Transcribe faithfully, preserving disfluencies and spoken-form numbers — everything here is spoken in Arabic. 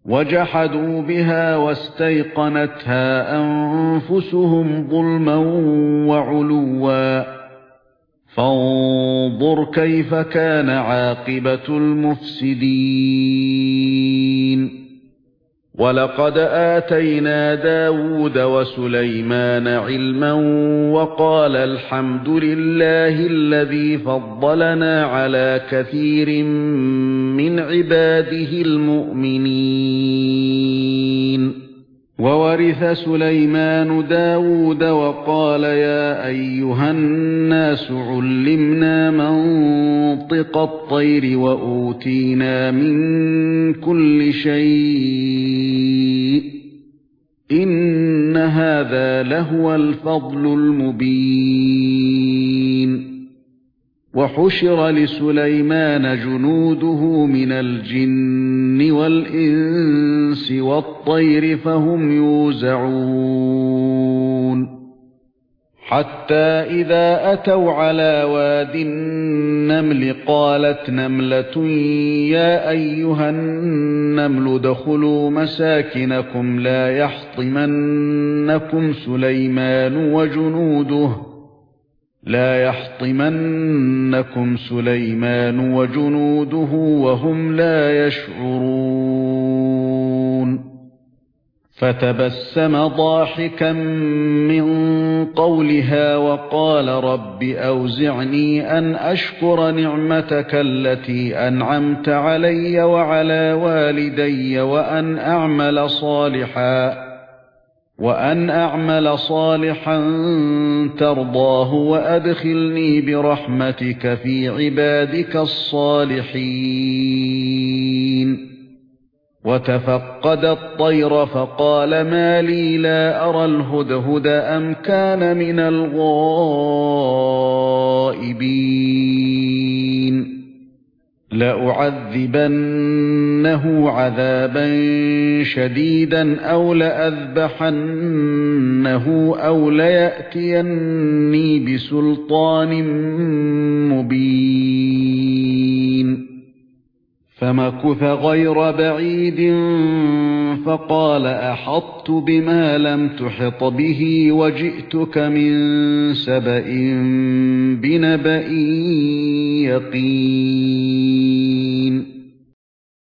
وَجَحَدُوا بِهَا وَاسْتَيْقَنَتْهَا أَنفُسُهُمْ ظُلْمًا وَعُلُوًّا فَانظُرْ كَيْفَ كَانَ عَاقِبَةُ الْمُفْسِدِينَ وَلَقَدْ آتَيْنَا دَاوُودَ وَسُلَيْمَانَ عِلْمًا وَقَالَا الْحَمْدُ لِلَّهِ الَّذِي فَضَّلَنَا عَلَى كَثِيرٍ مِنْ عِبَادِهِ الْمُؤْمِنِينَ وَوَرِثَ سُلَيْمَانُ دَاوُودَ وَقَالَ يَا أَيُّهَا النَّاسُ عُلِّمْنَا مَنطِقَ الطَّيْرِ وَأُوتِينَا مِنْ كُلِّ شَيْءٍ إِنَّ هَذَا لَهُوَ الْفَضْلُ الْمُبِينُ وَحُشِرَ لِسُلَيْمَانَ جُنُودُهُ مِنَ الْجِنِّ وَالْإِنسِ وَالطَّيْرِ فَهُمْ يُوزَعُونَ حَتَّى إِذَا أَتَوْا عَلَى وَادِ النَّمْلِ قَالَتْ نَمْلَةٌ يَا أَيُّهَا النَّمْلُ ادْخُلُوا مَسَاكِنَكُمْ لَا يَحْطِمَنَّكُمْ سُلَيْمَانُ وَجُنُودُهُ لا يحطمنكم سليمان وجنوده وهم لا يشعرون فتبسم ضاحكا من قولها وقال رب أوزعني أن أشكر نعمتك التي أنعمت علي وعلى والدي وأن أعمل صالحا وأن أعمل صالحا ترضاه وأدخلني برحمتك في عبادك الصالحين وتفقد الطير فقال ما لي لا أرى الهدهد أم كان من الغائبين لأعذبنه عذابا شديدا أو لأذبحنه أو ليأتيني بسلطان مبين فمكث غير بعيد فقال أحطت بما لم تحط به وجئتك من سبأ بنبأ يقين